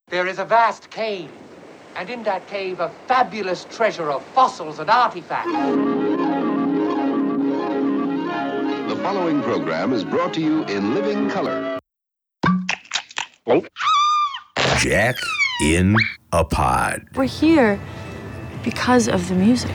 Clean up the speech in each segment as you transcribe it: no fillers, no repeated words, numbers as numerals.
There is a vast cave, and in that cave a fabulous treasure of fossils and artifacts. The following program is brought to you in living color. Jack in a Pod. We're here because of the music.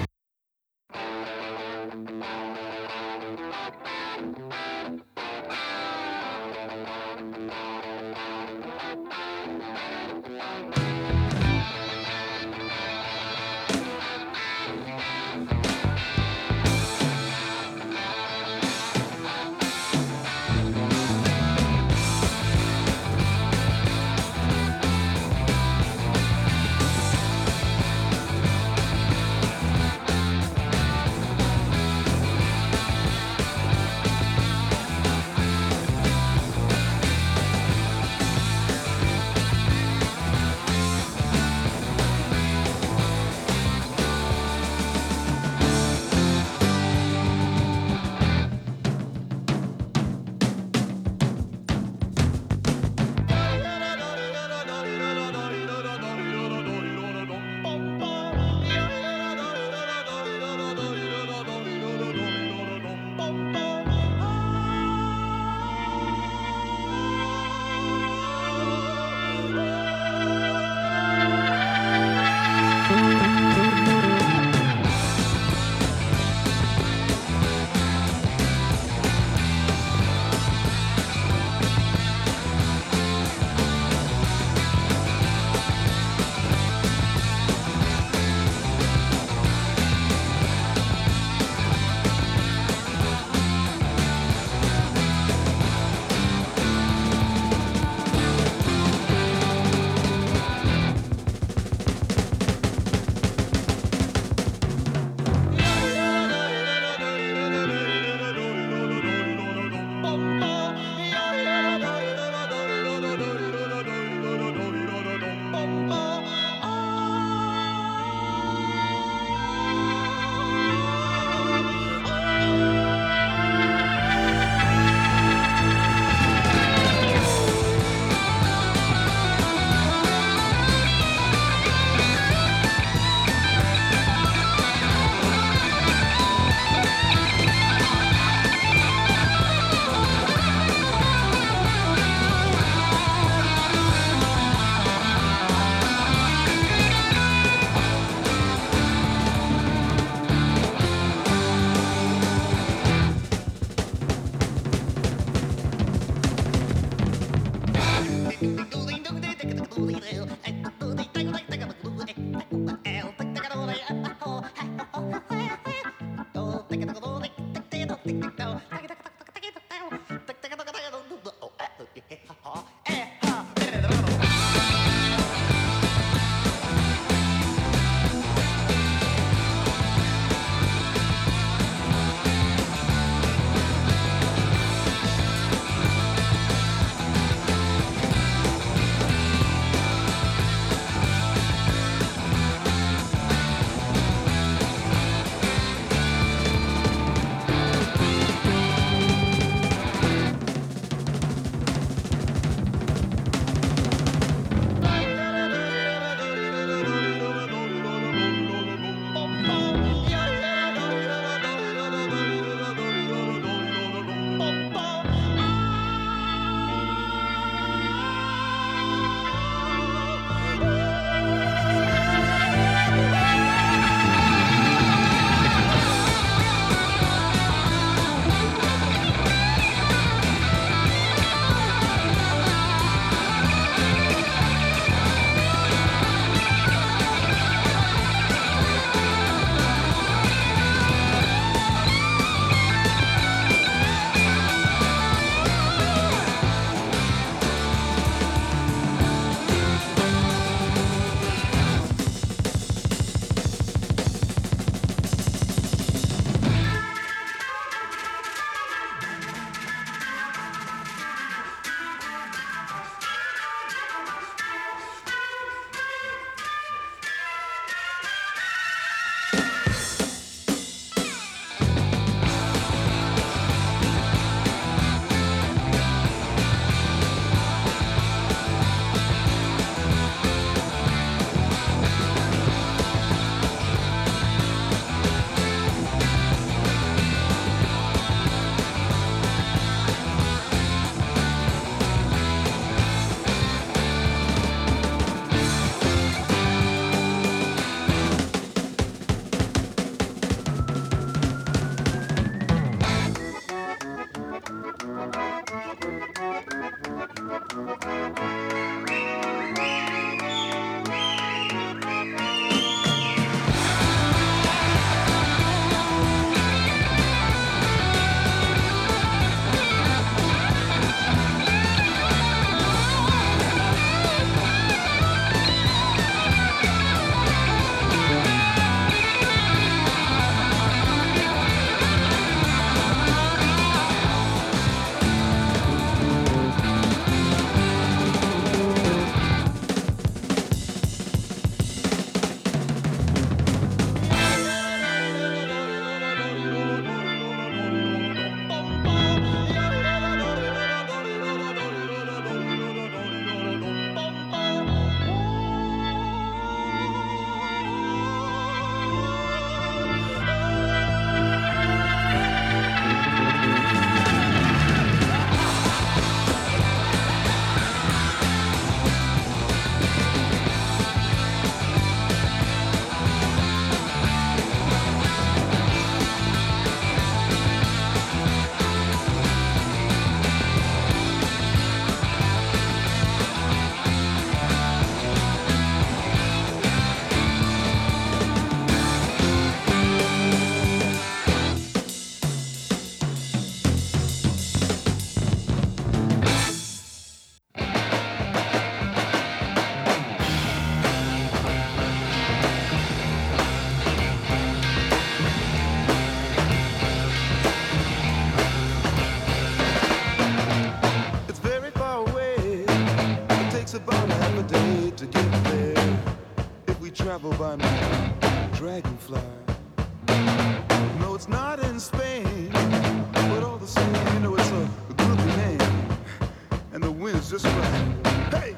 takes about half a day to get there if we travel by my dragonfly. No, it's not in Spain, but all the same, you know, it's a groovy name, and the wind's just right. Hey!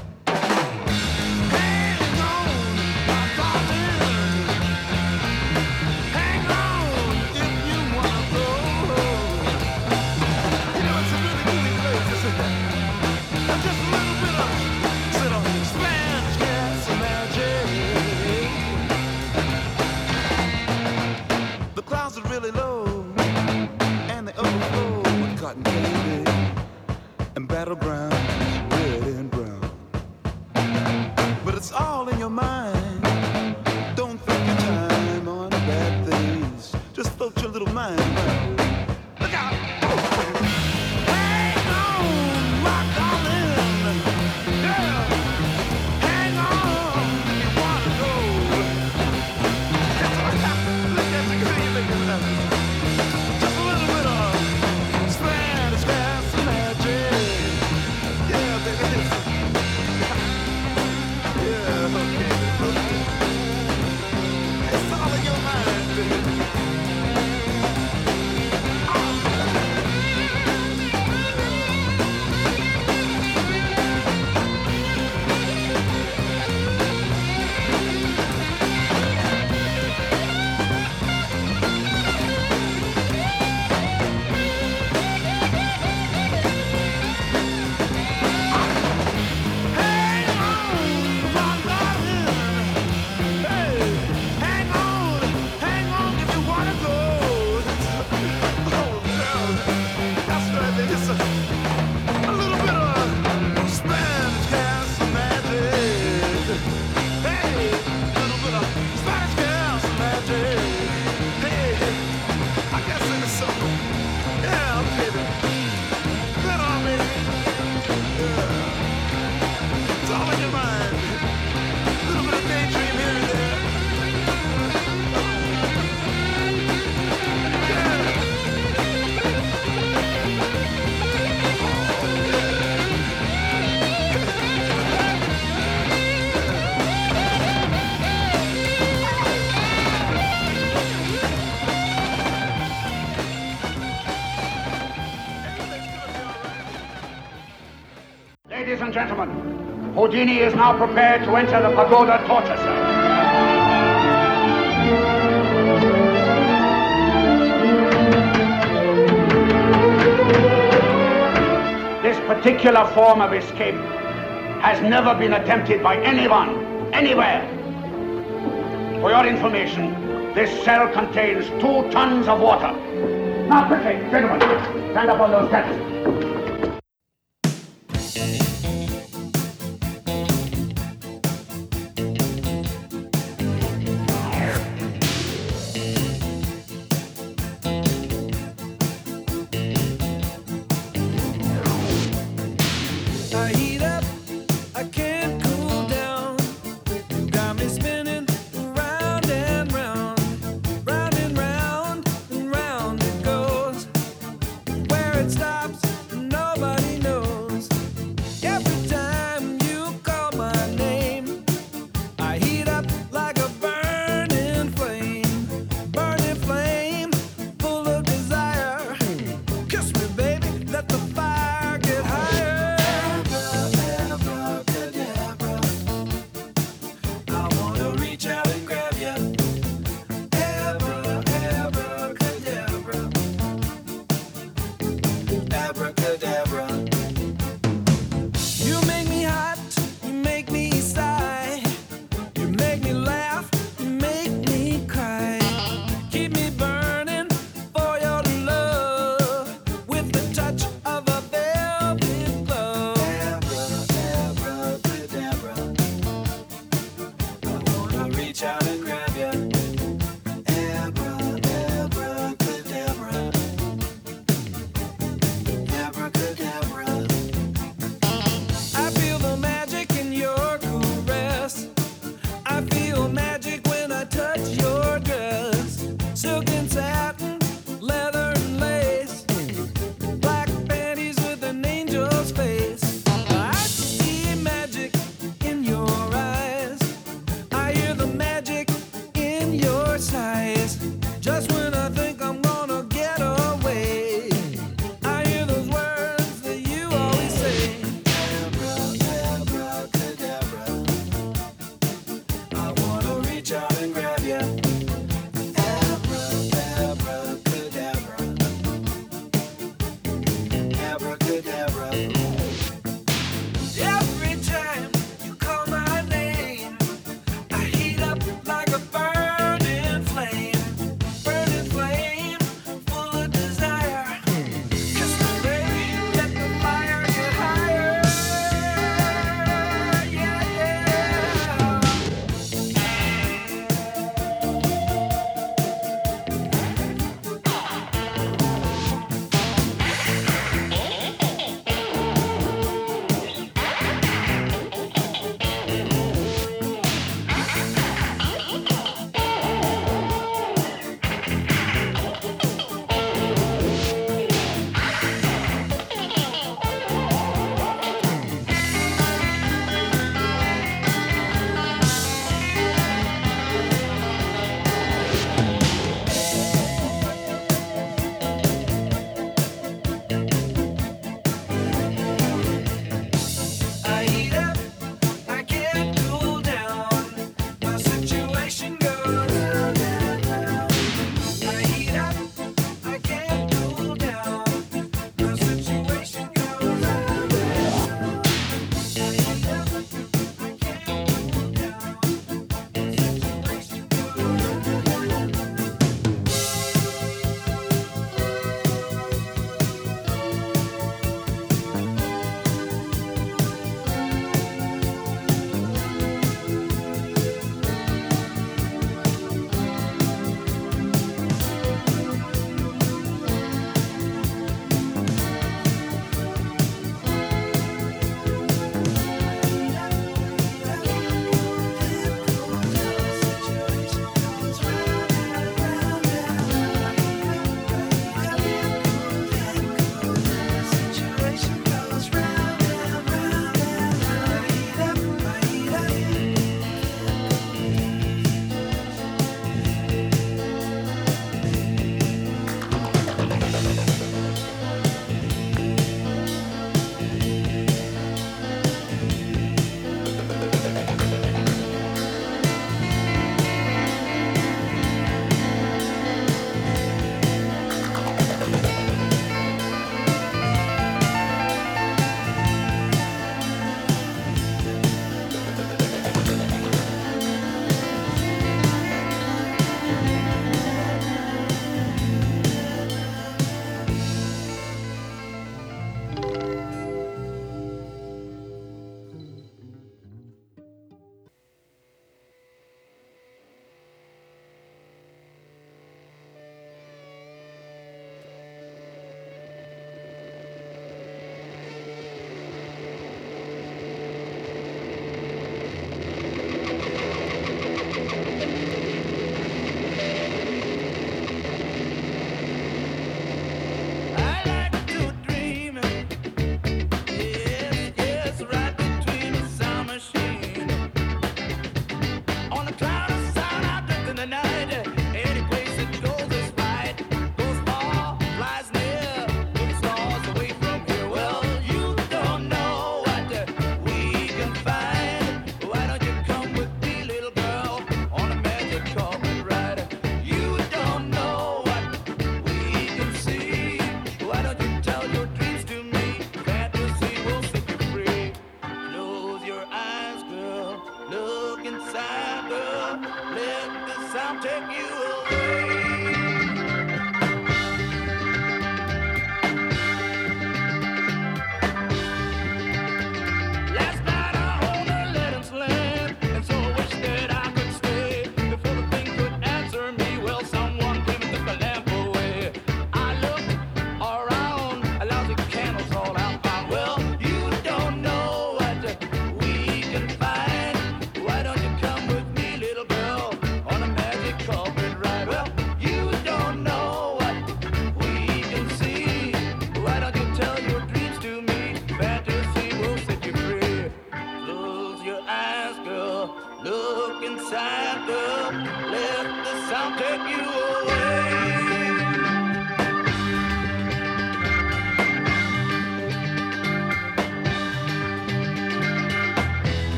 Hang on, my darling. Hang on if you wanna go. You know, it's a really groovy place, isn't it? And just a little bit of sit on Spanish gas magic. The clouds are really low, and they overflow with cotton candy and battlegrounds, red and brown. But it's all in your mind. Don't think your time on bad things. Just float your little mind around. Look out! Hang on, my darling. Yeah. Hang on, you wanna go. Look at the good you looking at. Just a little bit of Spanish gas magic. Yeah, baby. Yeah, okay. It's all in your mind, baby. Ladies and gentlemen, Houdini is now prepared to enter the pagoda torture cell. This particular form of escape has never been attempted by anyone, anywhere. For your information, this cell contains 2 tons of water. Now quickly, gentlemen, stand up on those steps. It stops.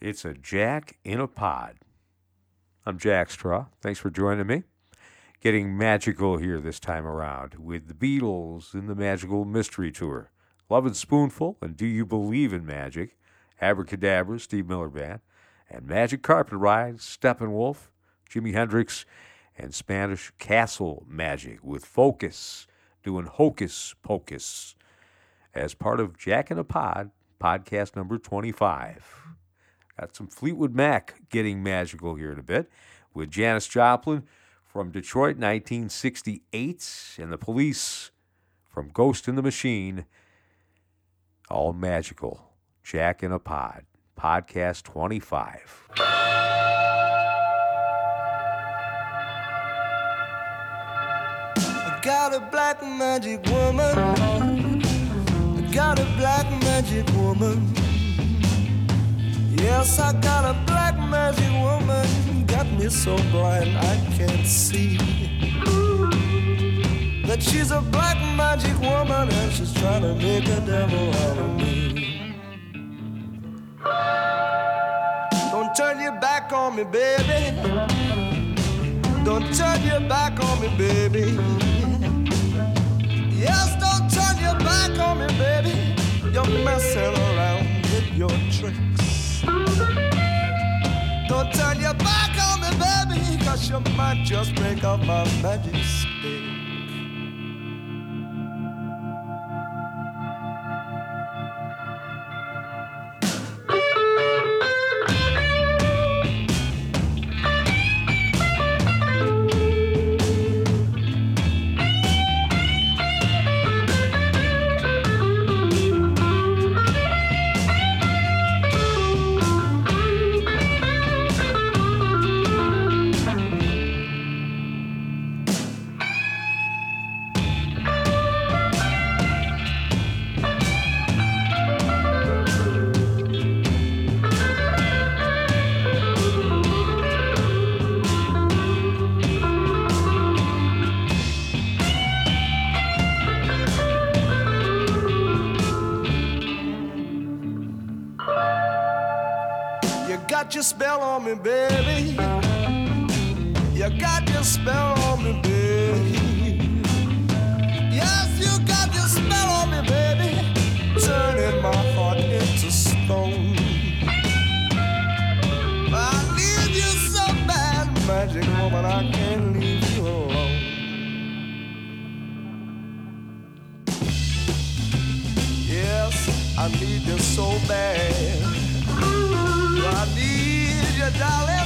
It's a Jack in a Pod. I'm Jack Straw. Thanks for joining me. Getting magical here this time around with the Beatles in the Magical Mystery Tour. Lovin' Spoonful and Do You Believe in Magic, Abracadabra, Steve Miller Band, and Magic Carpet Ride, Steppenwolf, Jimi Hendrix, and Spanish Castle Magic with Focus doing Hocus Pocus as part of Jack in a Pod, podcast number 25. Got some Fleetwood Mac getting magical here in a bit with Janis Joplin from Detroit, 1968, and the Police from Ghost in the Machine. All magical. Jack in a Pod, podcast 25. I got a black magic woman. I got a black magic woman. Yes, I got a black magic woman. Got me so blind I can't see that she's a black magic woman and she's trying to make a devil out of me. Don't turn your back on me, baby. Don't turn your back on me, baby. Yes, don't turn your back on me, baby. You're messing around with your tricks. Don't turn your back on me, baby, 'cause you might just break up my magic stick. Your spell on me, baby. You got your spell on me, baby. Yes, you got your spell on me, baby. Turning my heart into stone. I need you so bad, magic woman, I can't leave you alone. Yes, I need you so bad. I need you, darling.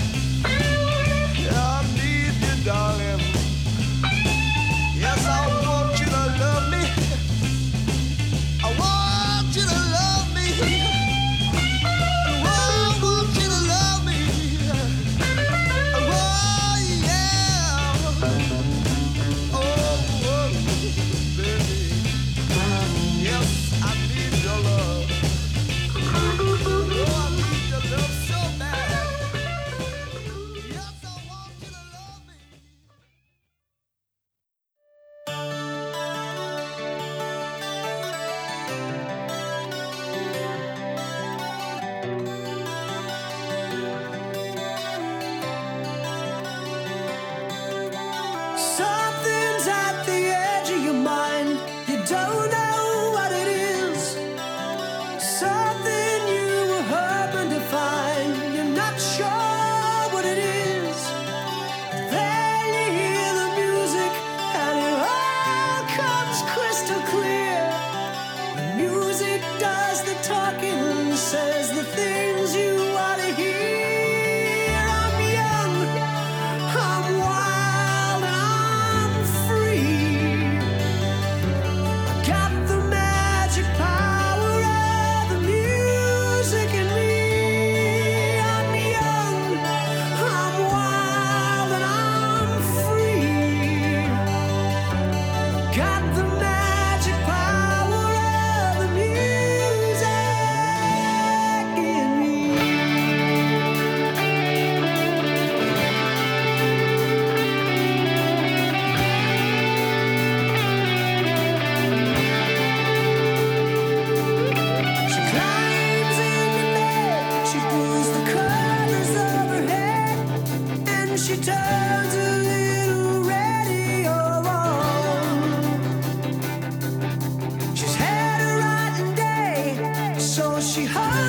I need you, darling. Yes, I want you to love me. I want you to love me. I want you to love me. Oh, yeah. Oh, baby. Yes, I need your love. Oh, I need your love so bad.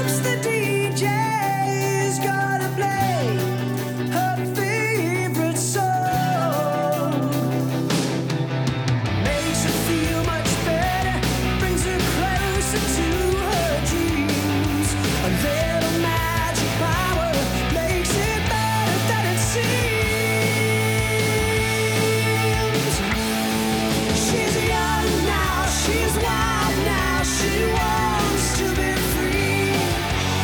She's wild now, she wants to be free.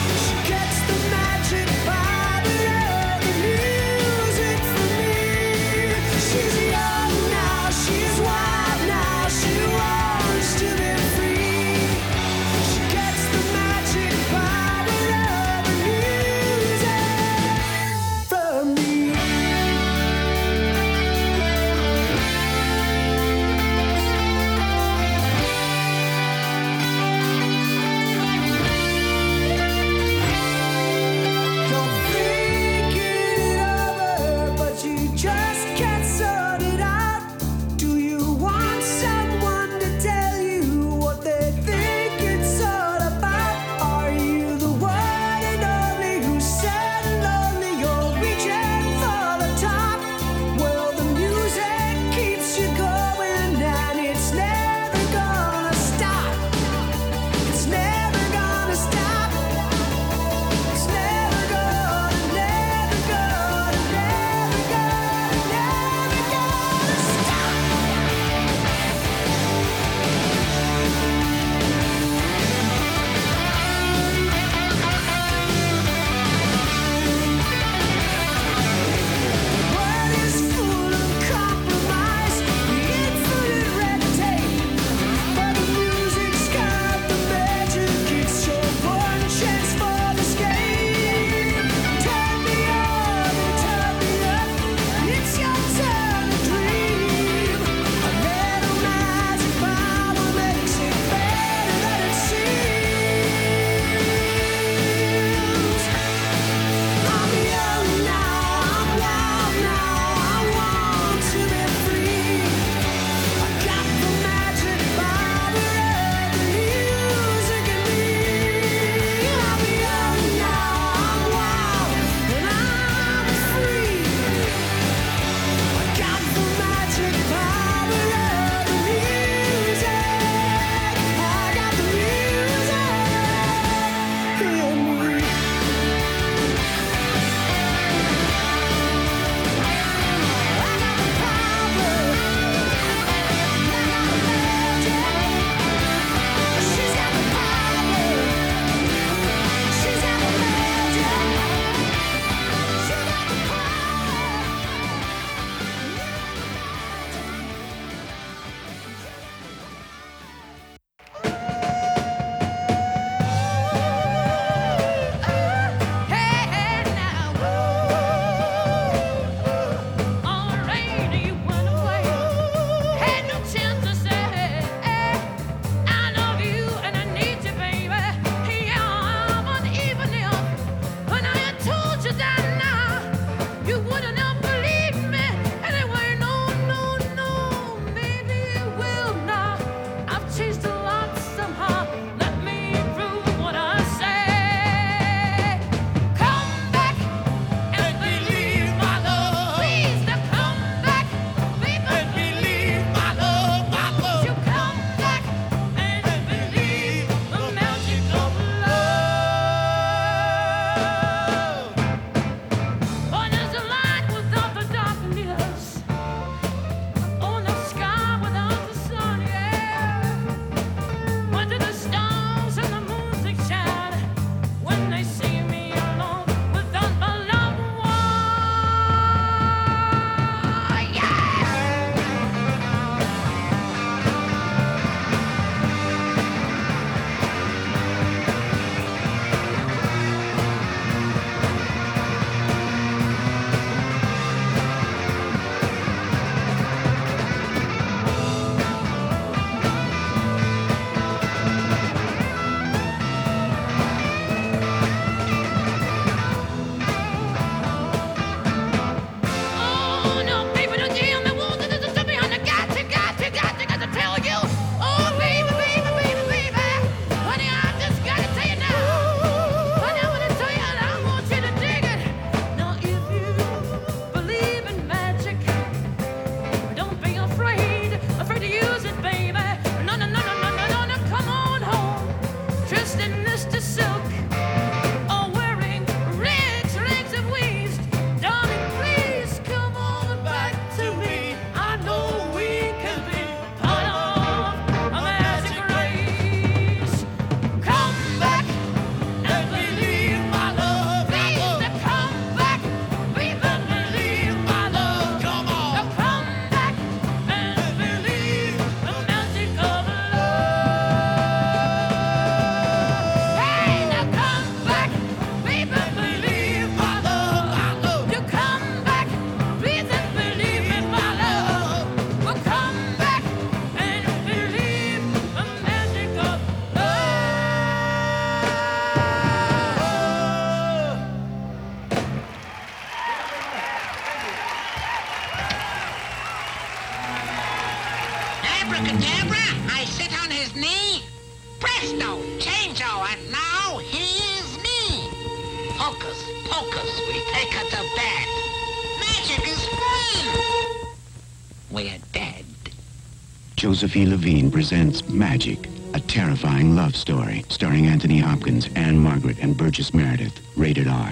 Focus, we take her to bed. Magic is fun. We're dead. Josephine Levine presents Magic, a terrifying love story starring Anthony Hopkins, Anne Margaret, and Burgess Meredith. Rated R.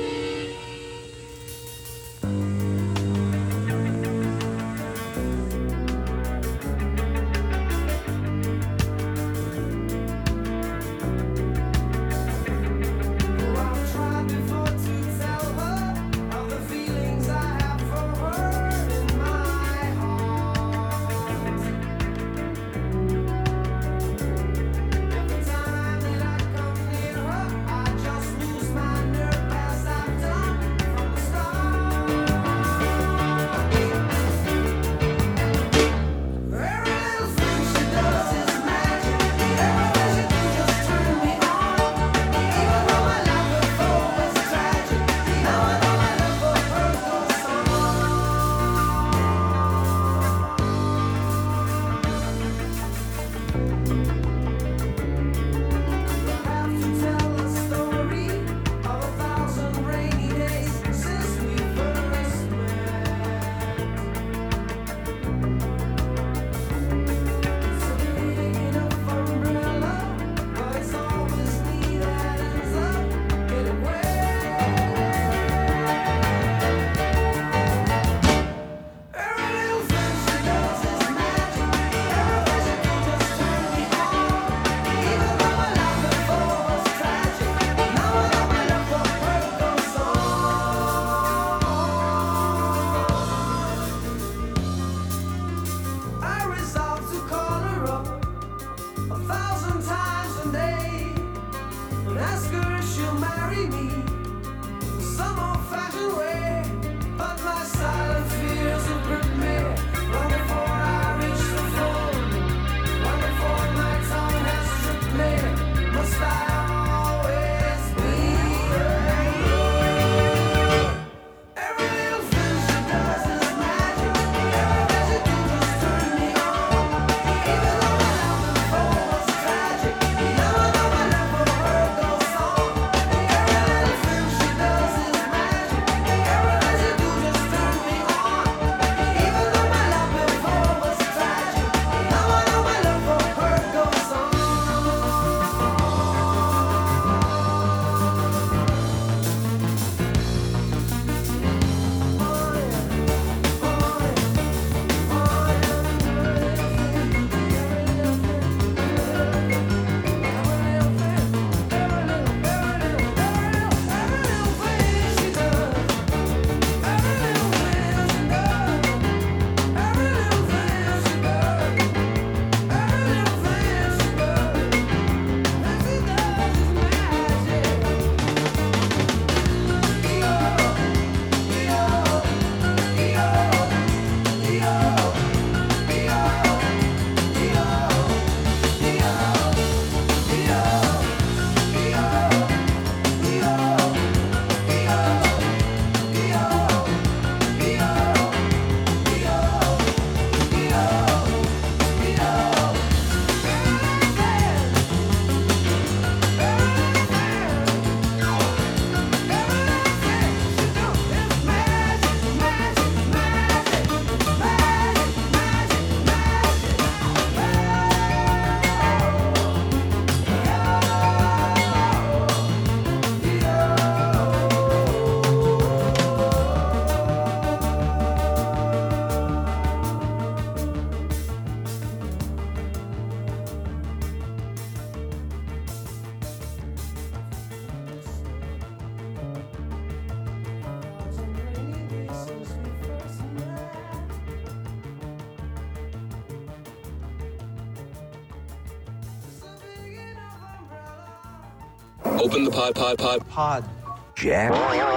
Open the pod. Jack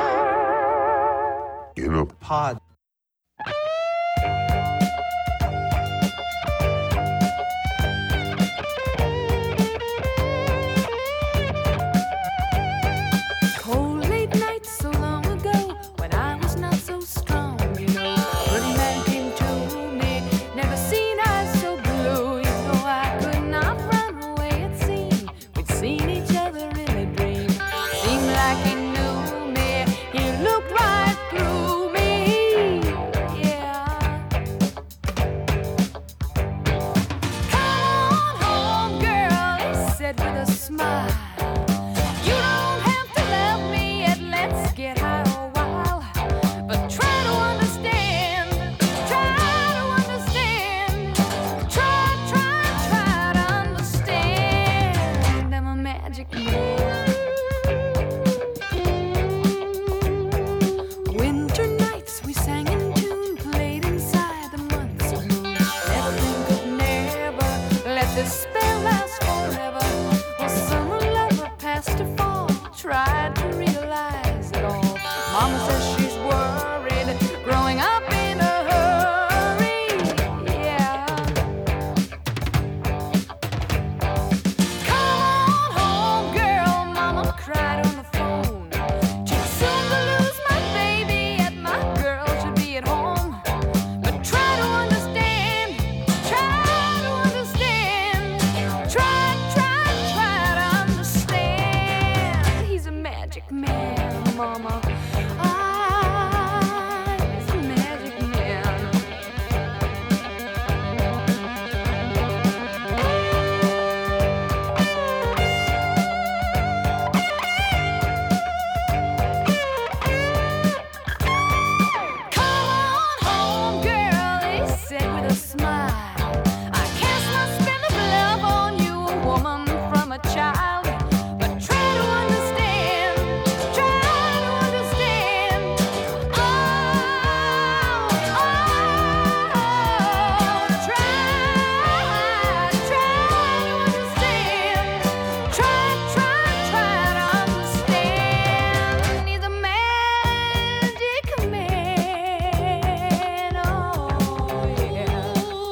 in a Pod. Cold late nights so long ago when I was not so strong, you know. Pretty man came to me, never seen eyes so blue. You know I could not run away, it seemed. We'd seen each other in a dream. Seemed like he knew me. magic man, mama. He's a magic man. Come on home, girl, he said with a smile. I cast my spell of love on you, a woman from a child. But try to understand, try to understand. Oh, try to understand. Try to understand. He's a magic man, oh yeah.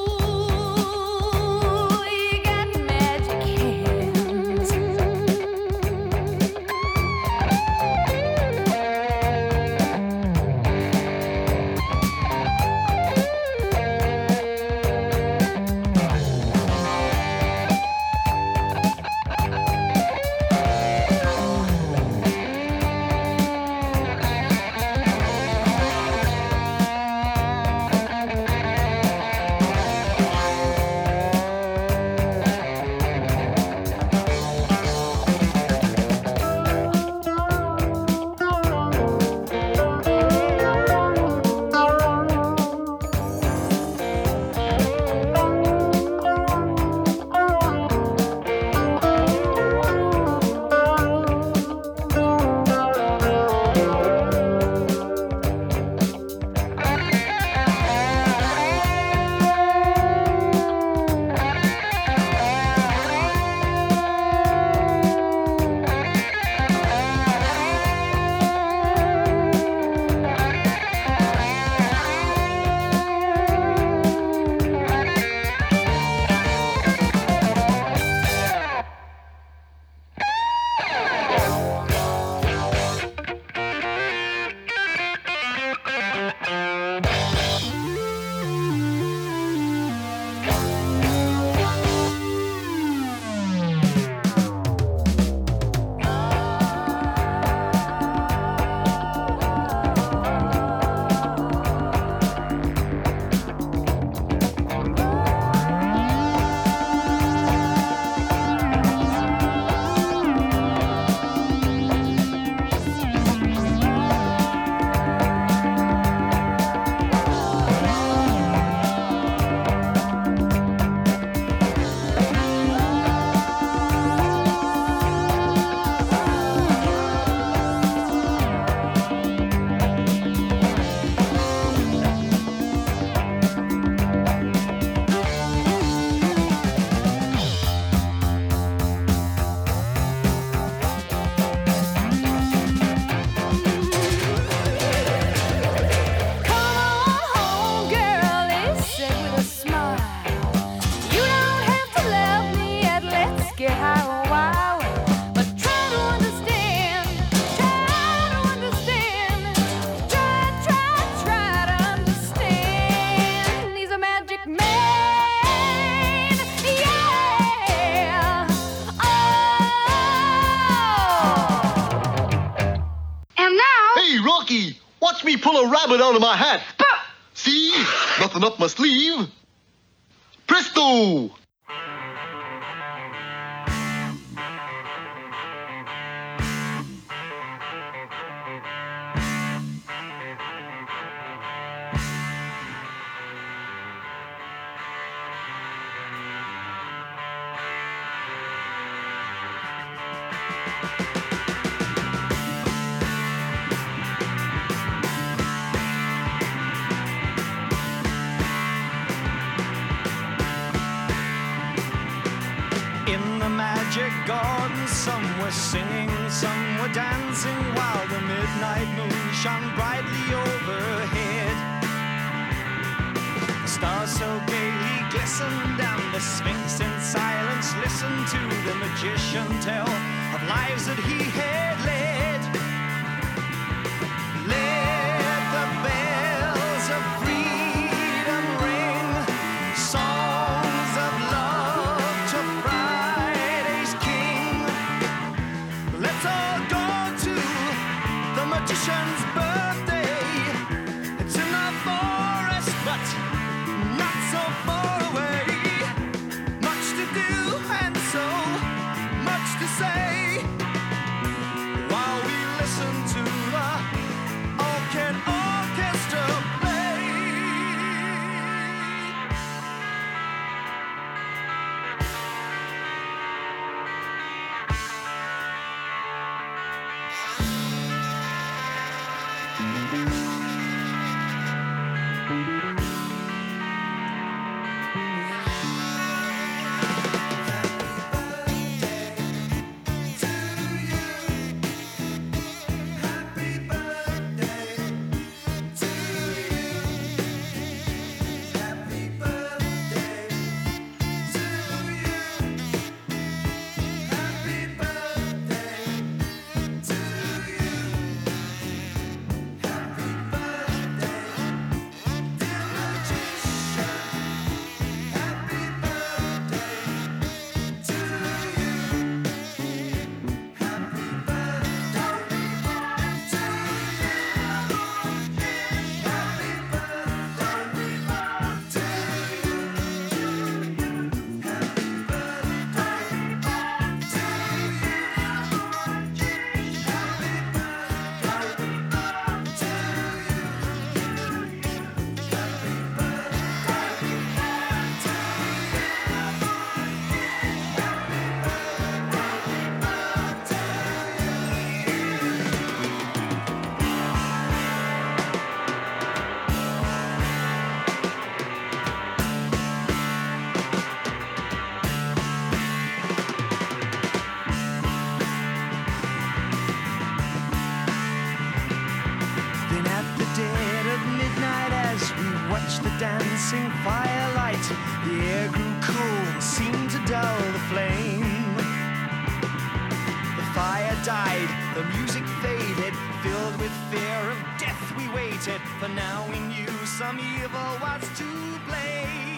Ooh, he got magic hands. Come on home, girl, he said with a smile. You don't have to love me yet, let's get high a while. But try to understand, try to understand. Try to understand. He's a magic man, yeah. Oh. And now. Hey, Rocky, watch me pull a rabbit out of my hat. See? Nothing up my sleeve. Presto! In the magic garden, some were singing, some were dancing, while the midnight moon shone brightly overhead. The stars so gaily glistened, and the Sphinx in silence listened to the magician tell of lives that he had led. Let the bells of freedom ring, songs of love to Friday's King. Let's all go to magician's birthday. It's in the forest, but not so far away. Much to do and so much to say. While we listen to the Orchid Orchestra play. Dancing firelight, the air grew cool and seemed to dull the flame. The fire died, the music faded, filled with fear of death we waited, for now we knew some evil was to blame.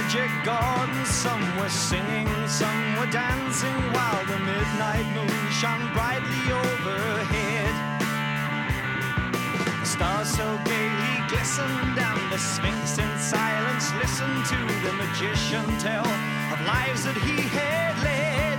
magic gardens. Some were singing, some were dancing, while the midnight moon shone brightly overhead. The stars so gaily glistened, and the Sphinx in silence listened to the magician tell of lives that he had led.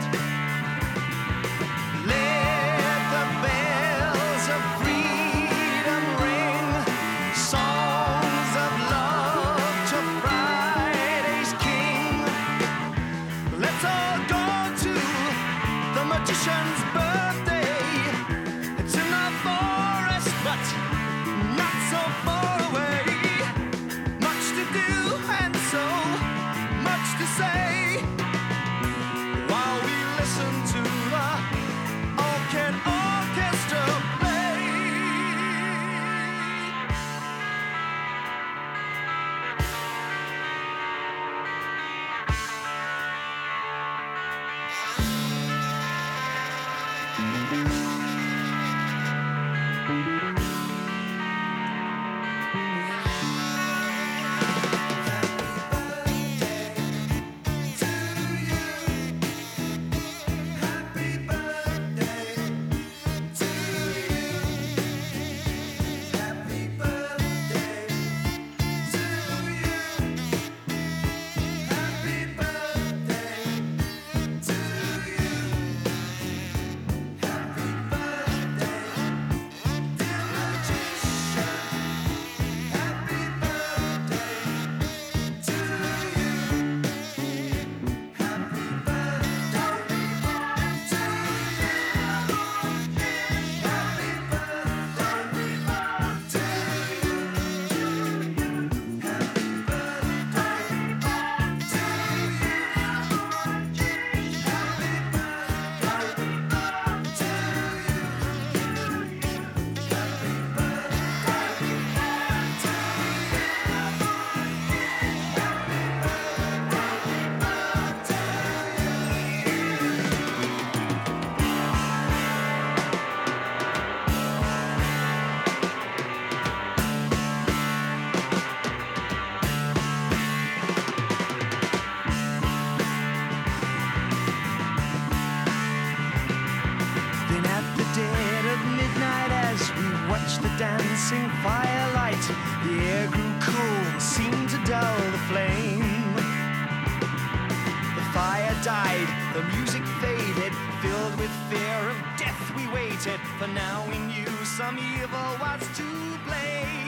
Let the bells of freedom ring, songs of love to Friday's king. Let's all go to the magician's birthday. It's in the forest, but not so far away. Much to do and so much to say, while we listen to the orchestra play. Then at the dead of midnight, as we watched the dancing firelight, the air grew cool and seemed to dull the flame. The fire died, the music faded, filled with fear of death we waited, for now we knew some evil was to blame.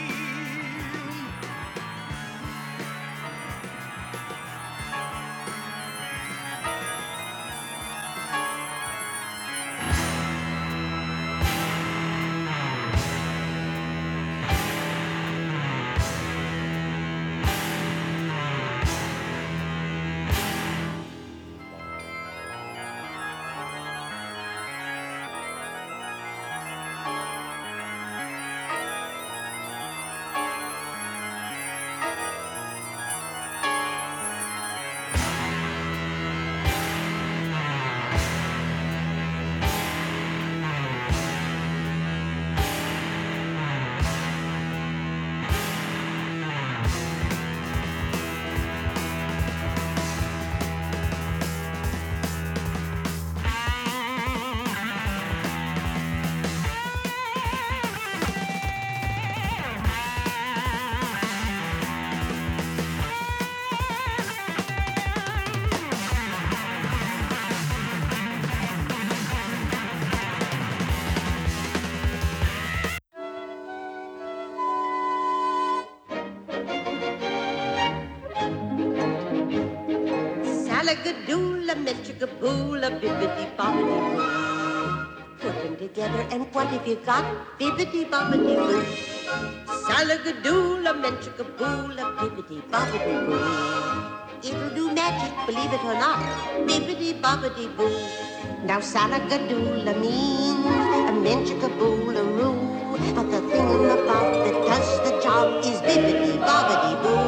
Salagadoola, metricaboola, bibbidi bobbidi boo. Put them together and what have you got? Bibbidi bobbidi boo. Salagadoola, metricaboola, bibbidi bobbidi boo. It'll do magic, believe it or not. Bibbidi bobbidi boo. Now salagadoola means a metricaboola-roo. But the thing about that does the job is bibbidi bobbidi boo.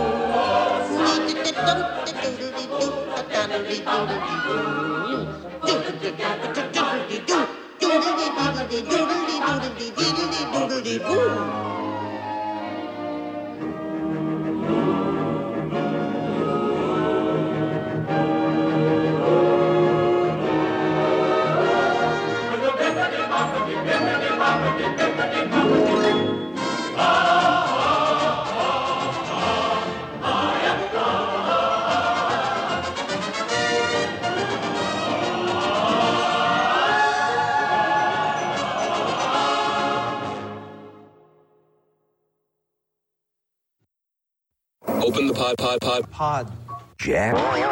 Open the pod. Jack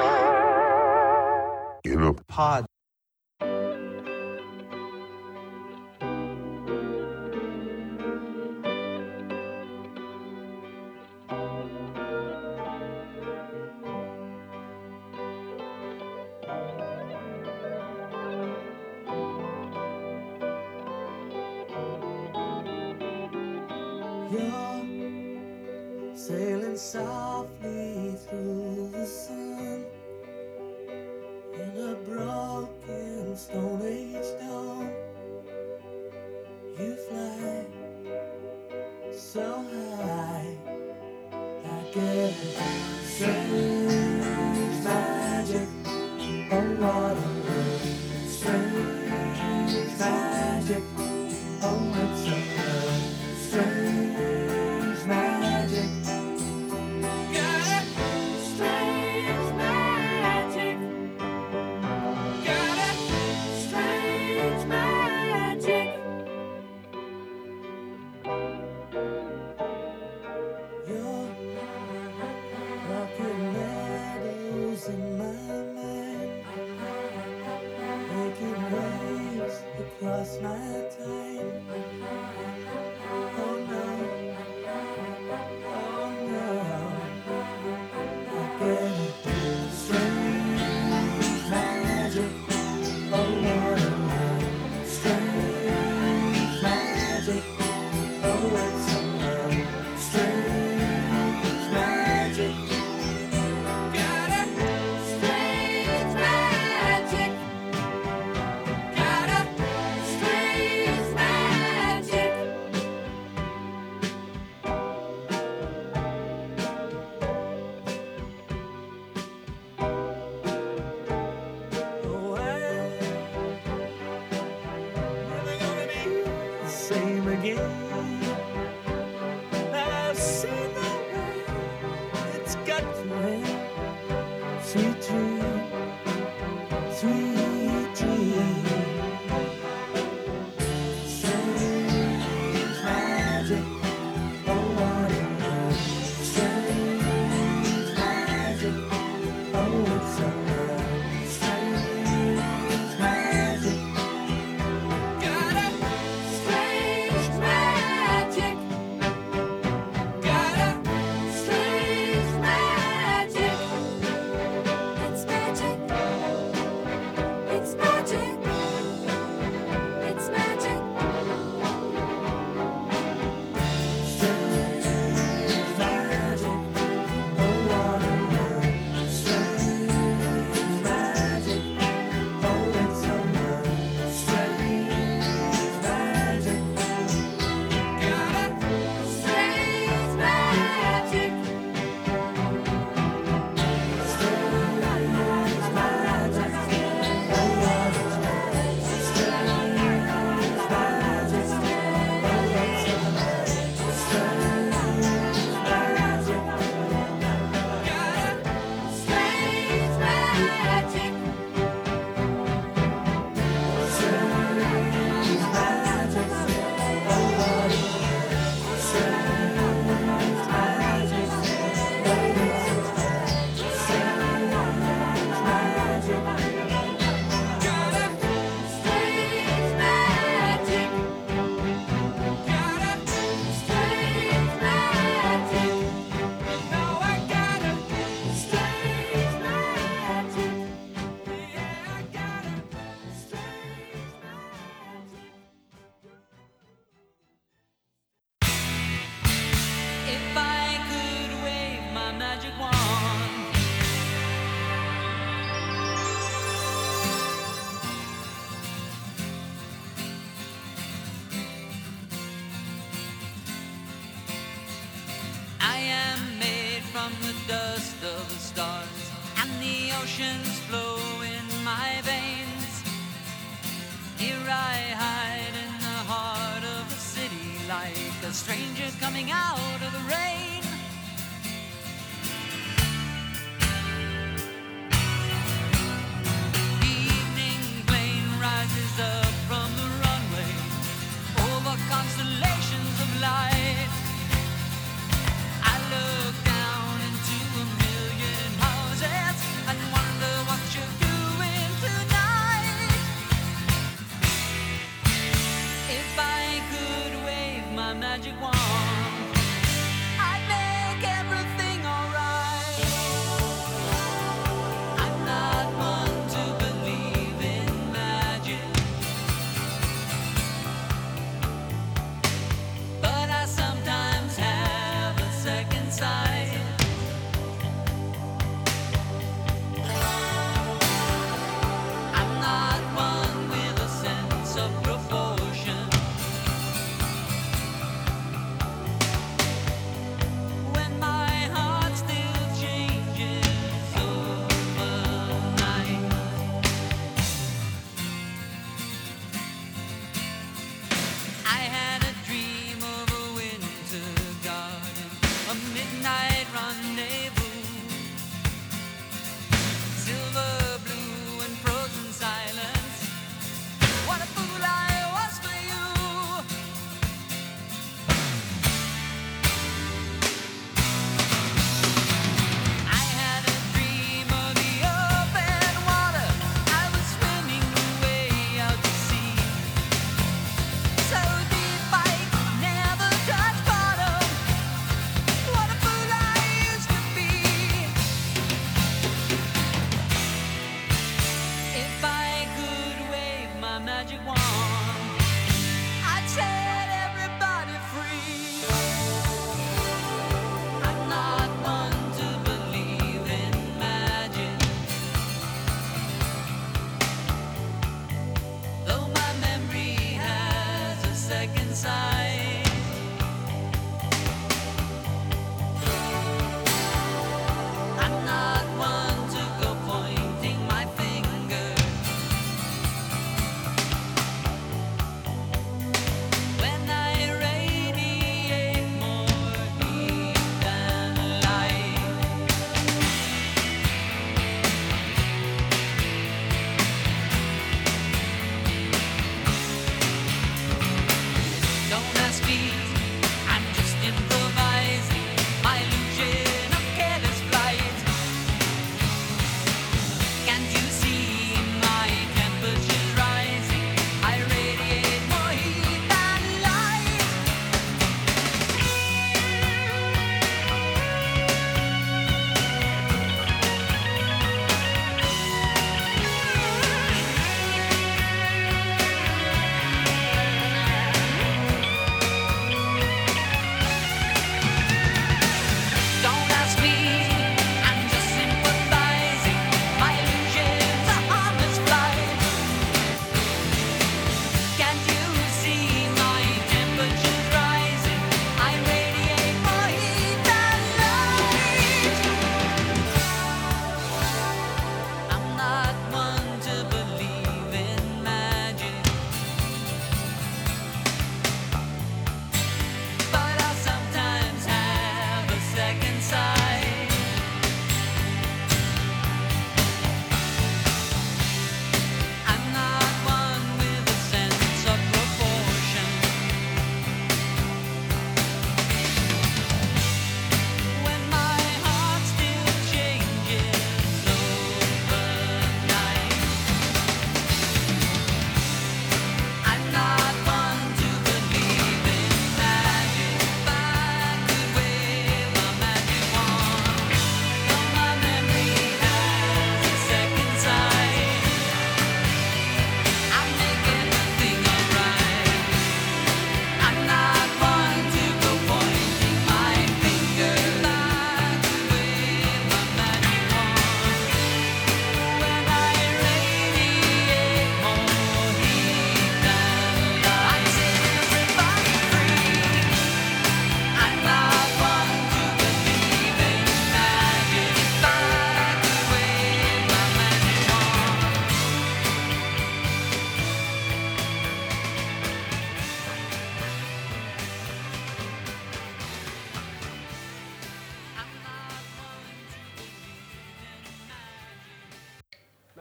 in a pod. You're sailing softly through the sun in a broken Stone Age dawn. You fly so high, like a strange magic on water, strange magic on what's strange magic. Got it? Strange magic. Got it? Strange magic. You're rocking meadows in my mind, making waves across my time. Oh no. Same again. I've seen the way it's got to end. Sweet dream, sweet dream. Strange magic, oh water. Strange magic, oh it's a strange magic. Oceans flow in my veins. Here I hide in the heart of the city, like a stranger coming out of the rain. The evening plane rises up from the runway over constellations of light. I look down into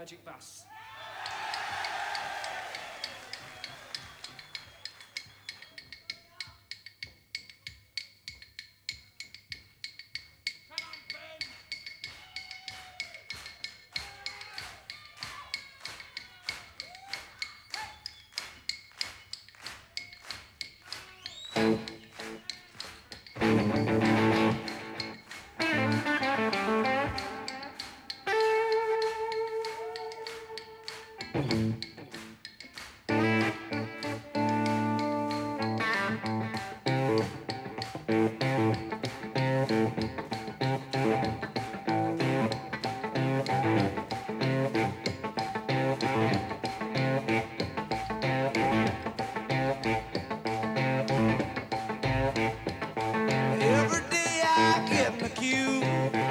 magic bus. Every day I get in the queue.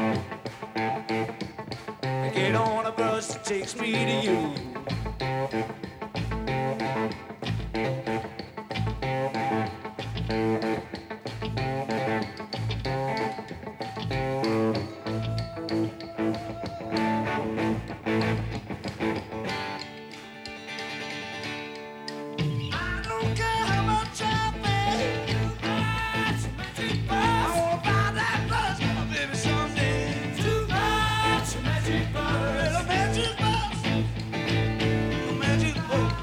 I get on a bus that takes me to you. I don't care how much I pay. I won't buy that bus for my baby someday. Too much magic bus. A magic bus. A magic bus.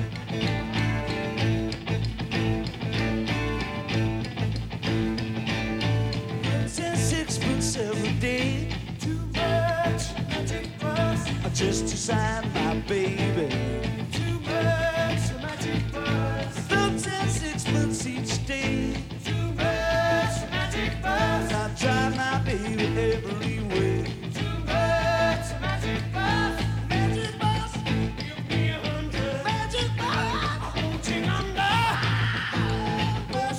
10 6 every day. Too much magic bus. Just to sign my baby. Too much magic bus. 10 6 each day. Too much magic bus. I drive my baby every way. Too much magic bus. Magic bus. Give me 100. Magic bus. I won't take under. Bus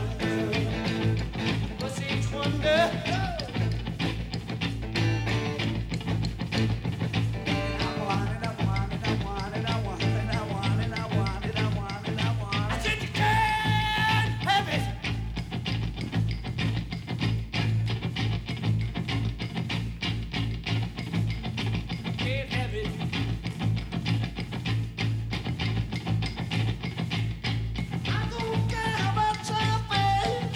bus each wonder. I said you can't have it. Can't have it. I don't care how much I pay.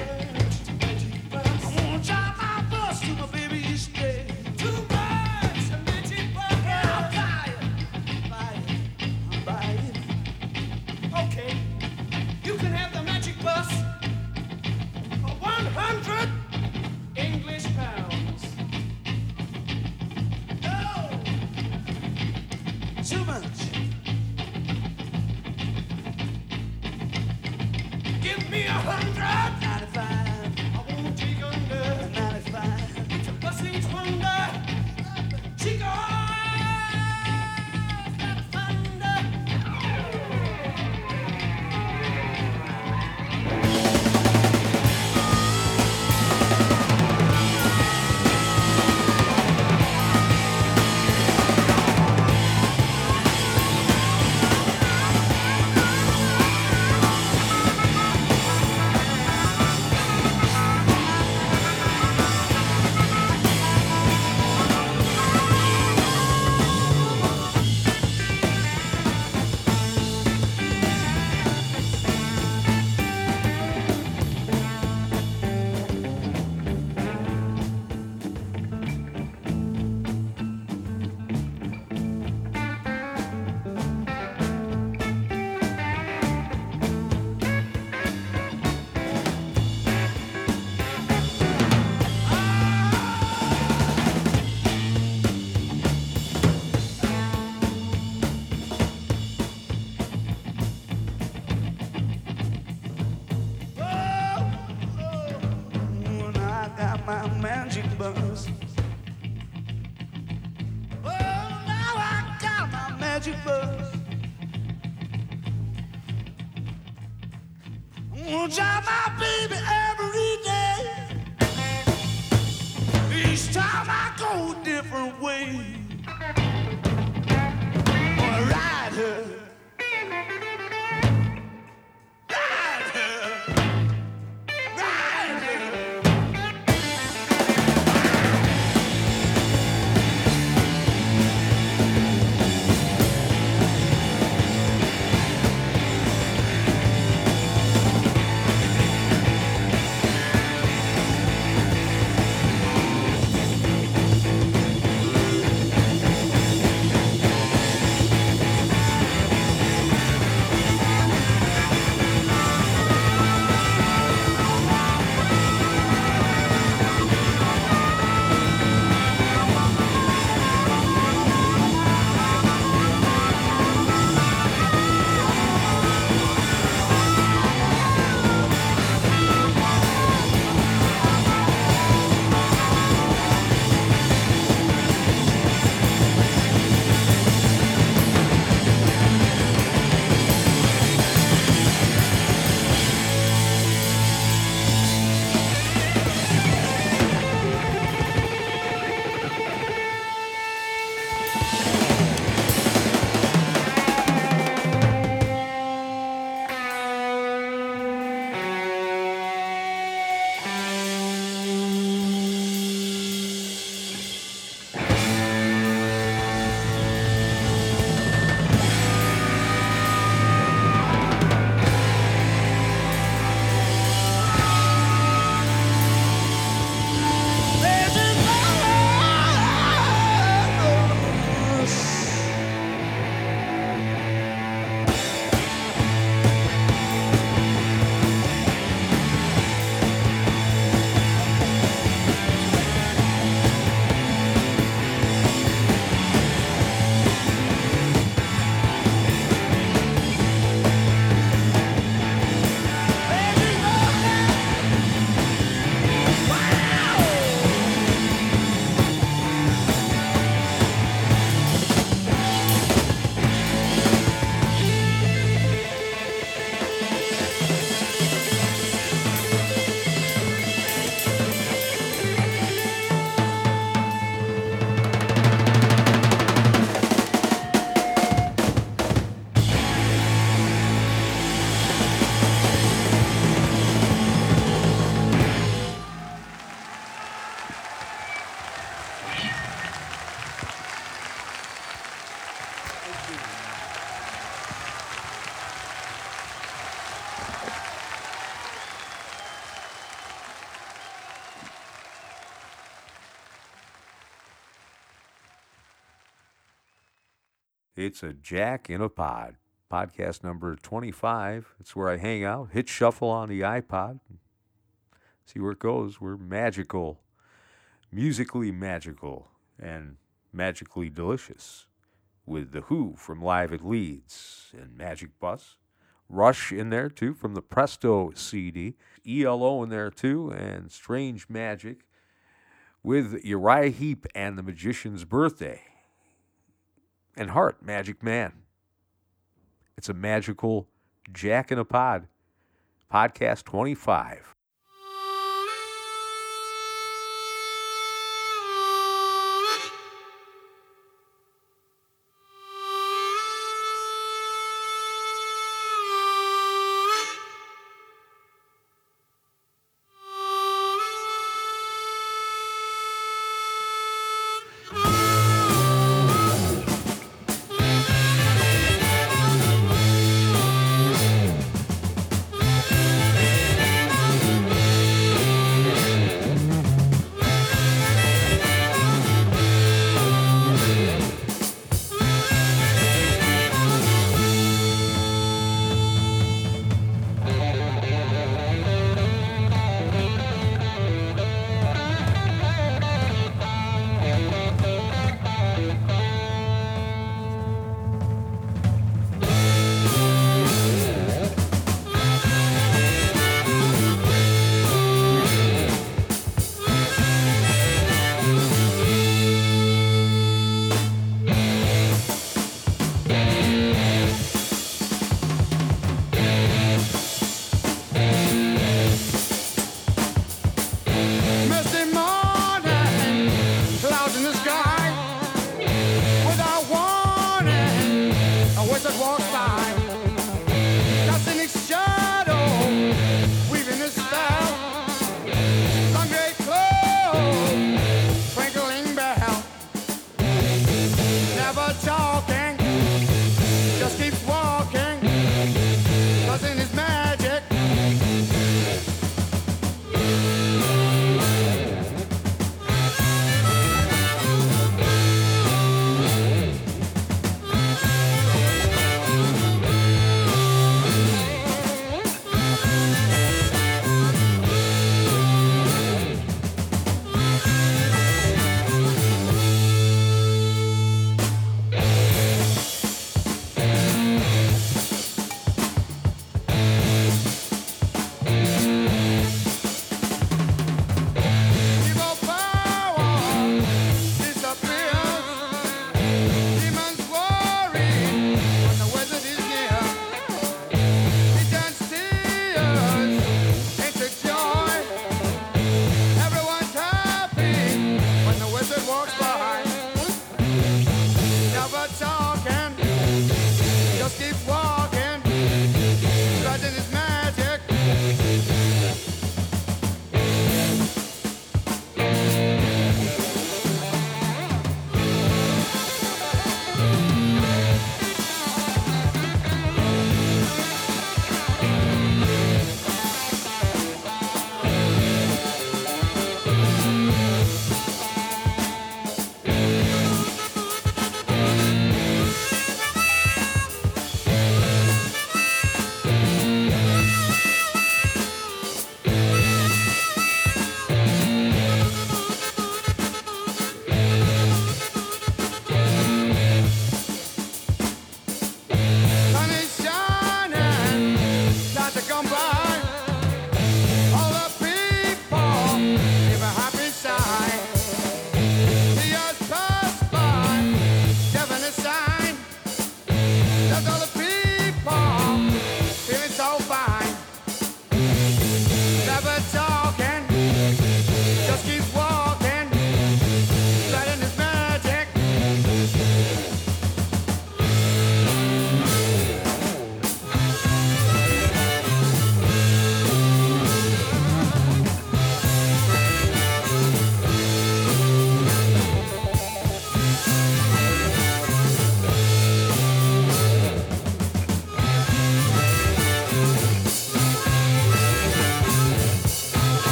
I won't drive my bus to my baby each day. Too much magic bus. I'll buy it. Buy it. Okay, you can have the magic bus for 100 English pounds. No, too much. Give me 195. I won't take under 95. It's a bus each wonder. Chico, that thunder. When I got my magic bus. Oh, now I got my magic bus. I'm gonna drive my baby every day. Each time I go a different way. Gonna ride her. Ride her. Ride her. It's a Jack in a Pod. Podcast number 25. It's where I hang out, hit shuffle on the iPod, see where it goes. We're magical, musically magical, and magically delicious. With The Who from Live at Leeds and Magic Bus. Rush in there, too, from the Presto CD. ELO in there, too, and Strange Magic. With Uriah Heep and The Magician's Birthday. And Heart, Magic Man. It's a magical Jack in a Pod. Podcast 25.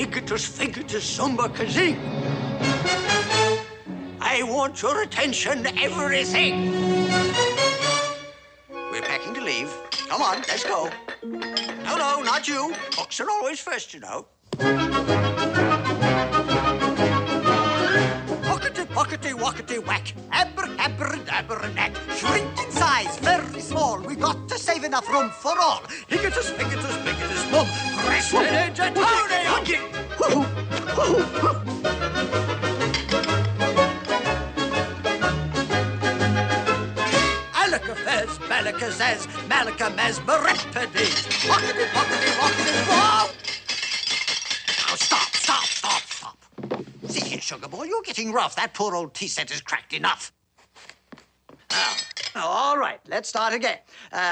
Figatus, Sumba Kazing. I want your attention, everything. We're packing to leave. Come on, let's go. No, not you. Books are always first, you know. Pockety, wockety, whack. Abracadabra, shrink in size, very small. We've got to save enough room for all. Higatus, mum. Alakafez, Balakazaz, Malacamaz, Barepades. Pockety, wockety, wow. Now stop. See here, sugar boy, you're getting rough. That poor old tea set is cracked enough. Now, all right, let's start again.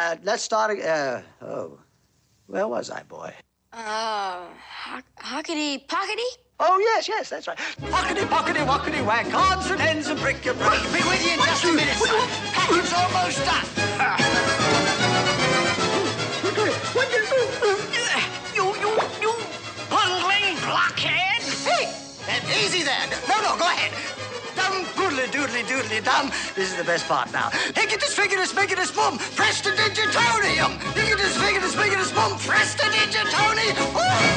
Where was I, boy? Hockety-pockety? Oh, yes, that's right. Pockety, wockety, whack, odds and ends and bric-a-brac. Be with you in just a minute, son. Packing's almost done. You bungling blockhead! Hey! Easy there. No, go ahead. Dum, doodly, dum. This is the best part now. Higatus, figatus, mum, prestidigitonium. Higatus, figatus, mum, prestidigitonium.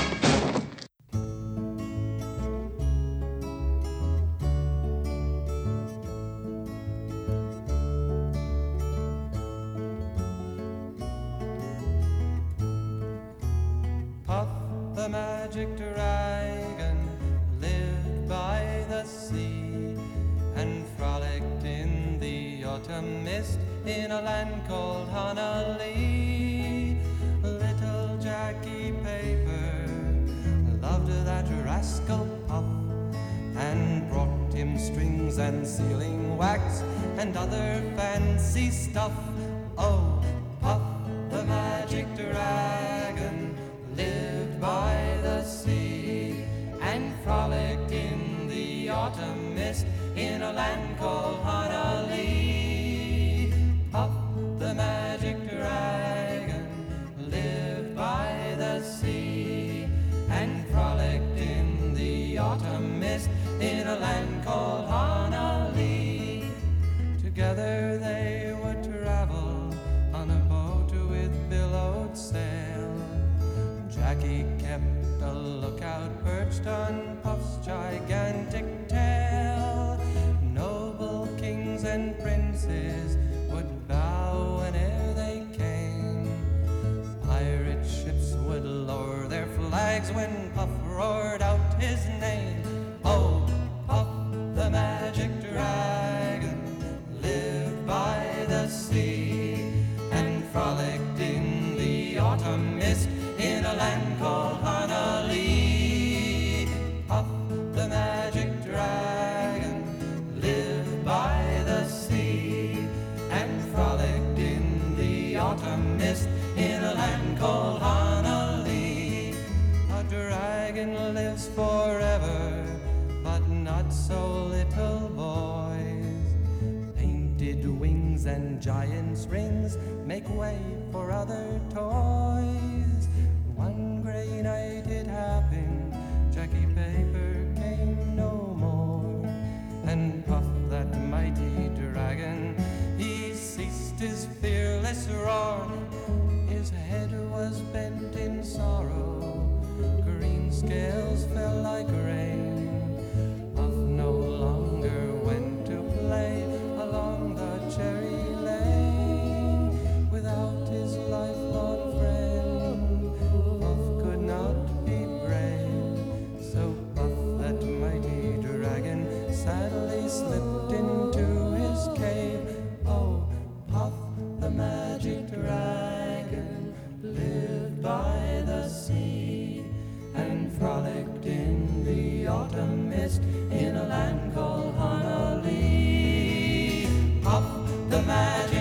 Puff the magic dragon lived by the sea and frolicked in the autumn mist in a land called Honolulu. Little Jackie Paper loved that rascal Puff and brought him strings and sealing wax and other fancy stuff. Oh, Puff the magic dragon lived by the sea and frolicked in the autumn mist in a land called Honolulu. Puff the magic dragon lived by the sea and frolicked in the autumn mist in a land called Honolulu. Together they would travel on a boat with billowed sail. Jackie kept a lookout perched on Puff's gigantic tail. Noble kings and princes would bow whene'er they came. Pirate ships would lower their flags when Puff roared out his name. Oh, Puff the magic dragon lived by the sea and frolicked in the autumn mist in a land called Honolulu. Puff the magic dragon lived by the sea and frolicked in the autumn mist in a land called Honolulu. A dragon lives forever, but not so little boys. Painted wings and giant's rings make way for other toys. One gray night it happened, Jackie Paper came no more. And Puff, that mighty dragon, he ceased his fearless roar. His head was bent in sorrow, green scales fell like rain. Puff no longer went to play along the cherry lane. Without his lifelong friend, Puff could not be brave. So Puff, that mighty dragon, sadly slipped into his cave. Oh, Puff the magic dragon lived by the sea and frolicked in the autumn mist in a land called Honolulu. Puff the magic